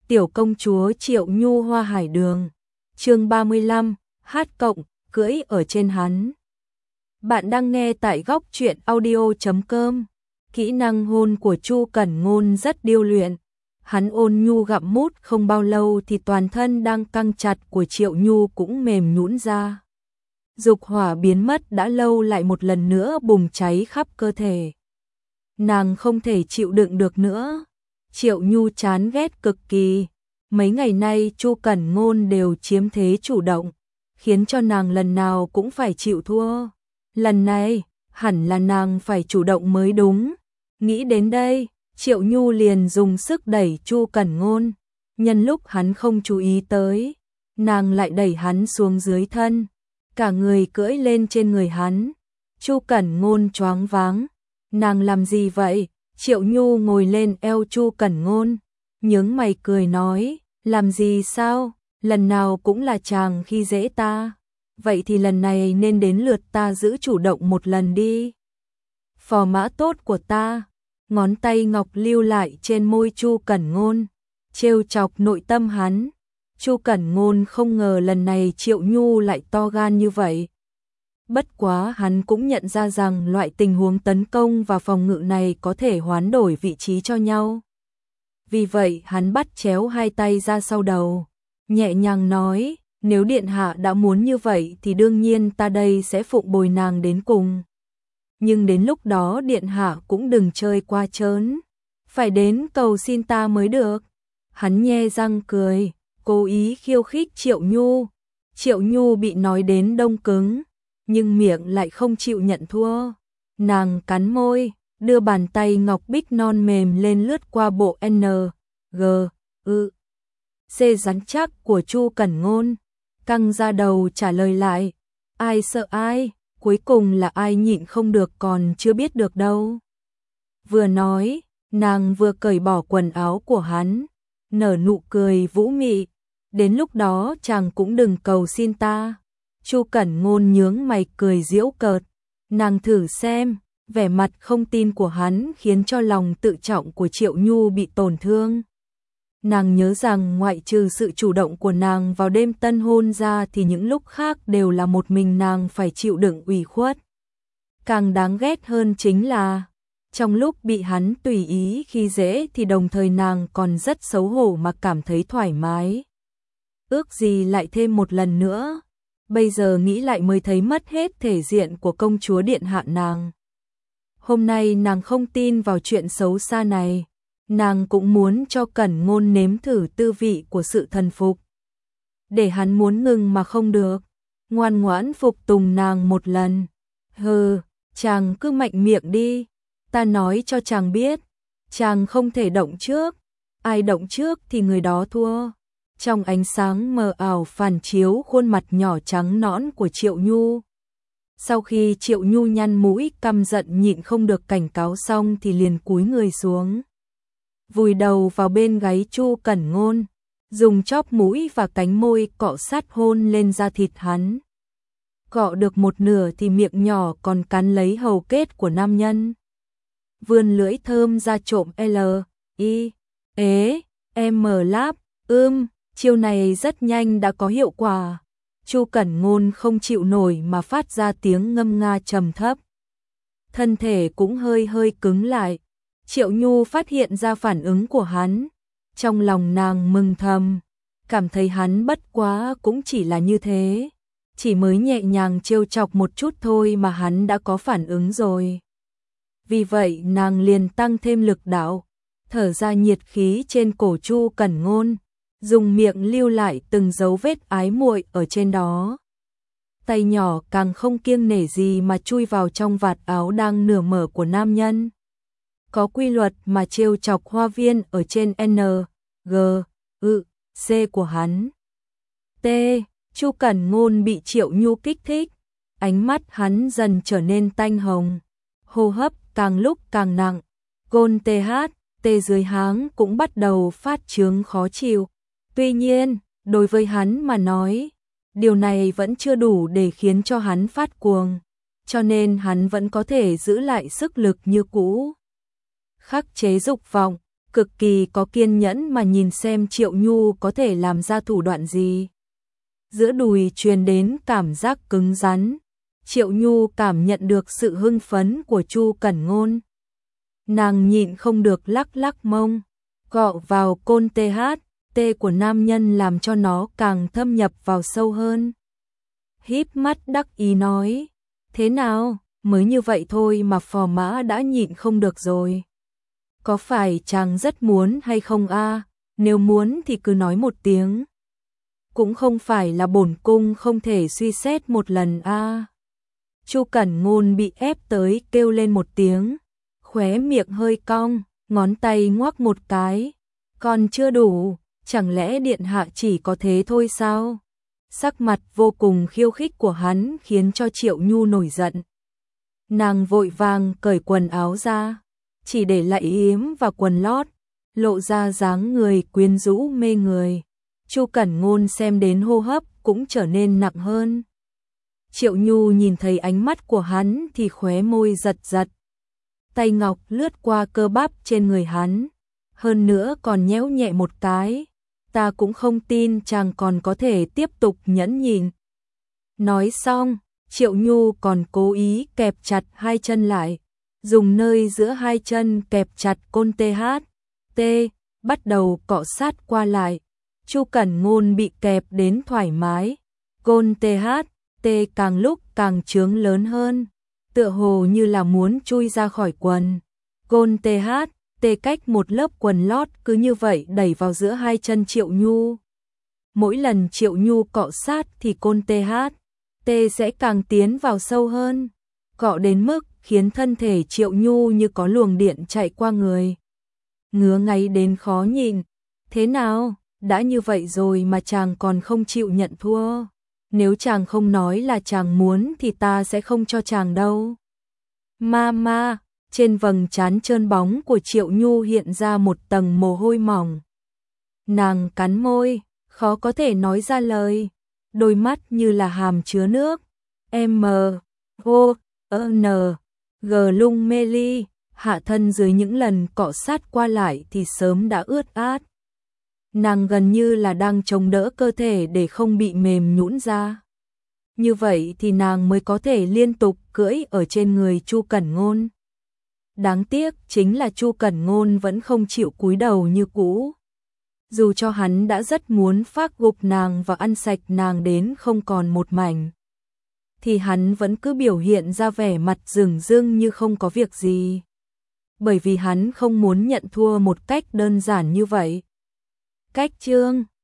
Tiểu công chúa Triệu Nhu Hoa Hải Đường. Chương 35, hát cộng, cưỡi ở trên hắn. Bạn đang nghe tại góc truyện audio.com. Kỹ năng hôn của Chu Cẩn Ngôn rất điêu luyện. Hắn ôn nhu gặm mút không bao lâu thì toàn thân đang căng chặt của Triệu Nhu cũng mềm nhũn ra. Dục hỏa biến mất đã lâu lại một lần nữa bùng cháy khắp cơ thể. Nàng không thể chịu đựng được nữa. Triệu Nhu chán ghét cực kỳ. Mấy ngày nay Chu Cẩn Ngôn đều chiếm thế chủ động, khiến cho nàng lần nào cũng phải chịu thua. Lần này, hẳn là nàng phải chủ động mới đúng. Nghĩ đến đây, Triệu Nhu liền dùng sức đẩy Chu Cẩn Ngôn. Nhân lúc hắn không chú ý tới, nàng lại đẩy hắn xuống dưới thân. Cả người cưỡi lên trên người hắn. Chu Cẩn Ngôn choáng váng. Nàng làm gì vậy? Triệu Nhu ngồi lên eo Chu Cẩn Ngôn, nhướng mày cười nói, làm gì sao? Lần nào cũng là chàng khi dễ ta. Vậy thì lần này nên đến lượt ta giữ chủ động một lần đi. Phò mã tốt của ta. Ngón tay ngọc lưu lại trên môi Chu Cẩn Ngôn, trêu chọc nội tâm hắn. Chu Cẩn Ngôn không ngờ lần này Triệu Nhu lại to gan như vậy. Bất quá hắn cũng nhận ra rằng loại tình huống tấn công và phòng ngự này có thể hoán đổi vị trí cho nhau. Vì vậy hắn bắt chéo hai tay ra sau đầu, nhẹ nhàng nói, nếu điện hạ đã muốn như vậy thì đương nhiên ta đây sẽ phụng bồi nàng đến cùng. Nhưng đến lúc đó điện hạ cũng đừng chơi qua trớn, phải đến cầu xin ta mới được. Hắn nhe răng cười, cố ý khiêu khích Triệu Nhu. Triệu Nhu bị nói đến đông cứng, nhưng miệng lại không chịu nhận thua. Nàng cắn môi, đưa bàn tay ngọc bích non mềm lên lướt qua bộ N, G, U, C rắn chắc của Chu Cẩn Ngôn. Căng ra đầu trả lời lại, ai sợ ai, cuối cùng là ai nhịn không được còn chưa biết được đâu. Vừa nói, nàng vừa cởi bỏ quần áo của hắn, nở nụ cười vũ mị, đến lúc đó chàng cũng đừng cầu xin ta. Chu Cẩn Ngôn nhướng mày cười giễu cợt, nàng thử xem. Vẻ mặt không tin của hắn khiến cho lòng tự trọng của Triệu Nhu bị tổn thương. Nàng nhớ rằng ngoại trừ sự chủ động của nàng vào đêm tân hôn ra thì những lúc khác đều là một mình nàng phải chịu đựng ủy khuất. Càng đáng ghét hơn chính là, trong lúc bị hắn tùy ý khi dễ thì đồng thời nàng còn rất xấu hổ mà cảm thấy thoải mái. Ước gì lại thêm một lần nữa. Bây giờ nghĩ lại mới thấy mất hết thể diện của công chúa điện hạ nàng. Hôm nay nàng không tin vào chuyện xấu xa này, nàng cũng muốn cho Cẩn Ngôn nếm thử tư vị của sự thần phục. Để hắn muốn ngừng mà không được, ngoan ngoãn phục tùng nàng một lần. Hừ, chàng cứ mạnh miệng đi, ta nói cho chàng biết, chàng không thể động trước, ai động trước thì người đó thua. Trong ánh sáng mờ ảo phản chiếu khuôn mặt nhỏ trắng nõn của Triệu Nhu. Sau khi Triệu Nhu nhăn mũi căm giận nhịn không được cảnh cáo xong thì liền cúi người xuống, vùi đầu vào bên gáy Chu Cẩn Ngôn, dùng chóp mũi và cánh môi cọ sát hôn lên da thịt hắn. Cọ được một nửa thì miệng nhỏ còn cắn lấy hầu kết của nam nhân. Vươn lưỡi thơm ra trộm L, I, ế, M láp, chiêu này rất nhanh đã có hiệu quả. Chu Cẩn Ngôn không chịu nổi mà phát ra tiếng ngâm nga trầm thấp. Thân thể cũng hơi hơi cứng lại. Triệu Nhu phát hiện ra phản ứng của hắn. Trong lòng nàng mừng thầm, cảm thấy hắn bất quá cũng chỉ là như thế. Chỉ mới nhẹ nhàng trêu chọc một chút thôi mà hắn đã có phản ứng rồi. Vì vậy nàng liền tăng thêm lực đạo, thở ra nhiệt khí trên cổ Chu Cẩn Ngôn, dùng miệng lưu lại từng dấu vết ái muội ở trên đó. Tay nhỏ càng không kiêng nể gì mà chui vào trong vạt áo đang nửa mở của nam nhân. Có quy luật mà trêu chọc hoa viên ở trên N, G, U, C của hắn. T. Chu Cẩn Ngôn bị Triệu Nhu kích thích, ánh mắt hắn dần trở nên tanh hồng, hô hấp càng lúc càng nặng, gôn TH, dưới háng cũng bắt đầu phát chướng khó chịu. Tuy nhiên, đối với hắn mà nói, điều này vẫn chưa đủ để khiến cho hắn phát cuồng, cho nên hắn vẫn có thể giữ lại sức lực như cũ. Khắc chế dục vọng, cực kỳ có kiên nhẫn mà nhìn xem Triệu Nhu có thể làm ra thủ đoạn gì. Giữa đùi truyền đến cảm giác cứng rắn, Triệu Nhu cảm nhận được sự hưng phấn của Chu Cẩn Ngôn. Nàng nhịn không được lắc lắc mông, gọ vào côn THT của nam nhân làm cho nó càng thâm nhập vào sâu hơn. Híp mắt đắc ý nói, thế nào, mới như vậy thôi mà phò mã đã nhịn không được rồi. Có phải chàng rất muốn hay không a? Nếu muốn thì cứ nói một tiếng. Cũng không phải là bổn cung không thể suy xét một lần a. Chu Cẩn Ngôn bị ép tới kêu lên một tiếng, khóe miệng hơi cong, ngón tay ngoắc một cái. Còn chưa đủ, chẳng lẽ điện hạ chỉ có thế thôi sao? Sắc mặt vô cùng khiêu khích của hắn khiến cho Triệu Nhu nổi giận. Nàng vội vàng cởi quần áo ra, chỉ để lại yếm và quần lót, lộ ra dáng người quyến rũ mê người. Chu Cẩn Ngôn xem đến hô hấp cũng trở nên nặng hơn. Triệu Nhu nhìn thấy ánh mắt của hắn thì khóe môi giật giật. Tay ngọc lướt qua cơ bắp trên người hắn, hơn nữa còn nhéo nhẹ một cái. Ta cũng không tin chàng còn có thể tiếp tục nhẫn nhịn. Nói xong, Triệu Nhu còn cố ý kẹp chặt hai chân lại, dùng nơi giữa hai chân kẹp chặt côn THT, bắt đầu cọ sát qua lại. Chu Cẩn Ngôn bị kẹp đến thoải mái, côn THT càng lúc càng trướng lớn hơn, tựa hồ như là muốn chui ra khỏi quần. Côn THT cách một lớp quần lót cứ như vậy đẩy vào giữa hai chân Triệu Nhu. Mỗi lần Triệu Nhu cọ sát thì côn THT sẽ càng tiến vào sâu hơn, cọ đến mức khiến thân thể Triệu Nhu như có luồng điện chạy qua người. Ngứa ngáy đến khó nhịn. Thế nào, đã như vậy rồi mà chàng còn không chịu nhận thua. Nếu chàng không nói là chàng muốn thì ta sẽ không cho chàng đâu. Mama, trên vầng trán trơn bóng của Triệu Nhu hiện ra một tầng mồ hôi mỏng. Nàng cắn môi, khó có thể nói ra lời, đôi mắt như là hàm chứa nước. M.O.N.G lung mê ly, hạ thân dưới những lần cọ sát qua lại thì sớm đã ướt át. Nàng gần như là đang chống đỡ cơ thể để không bị mềm nhũn ra. Như vậy thì nàng mới có thể liên tục cưỡi ở trên người Chu Cẩn Ngôn. Đáng tiếc chính là Chu Cẩn Ngôn vẫn không chịu cúi đầu như cũ. Dù cho hắn đã rất muốn phác gục nàng và ăn sạch nàng đến không còn một mảnh, thì hắn vẫn cứ biểu hiện ra vẻ mặt dửng dưng như không có việc gì. Bởi vì hắn không muốn nhận thua một cách đơn giản như vậy. Cách chương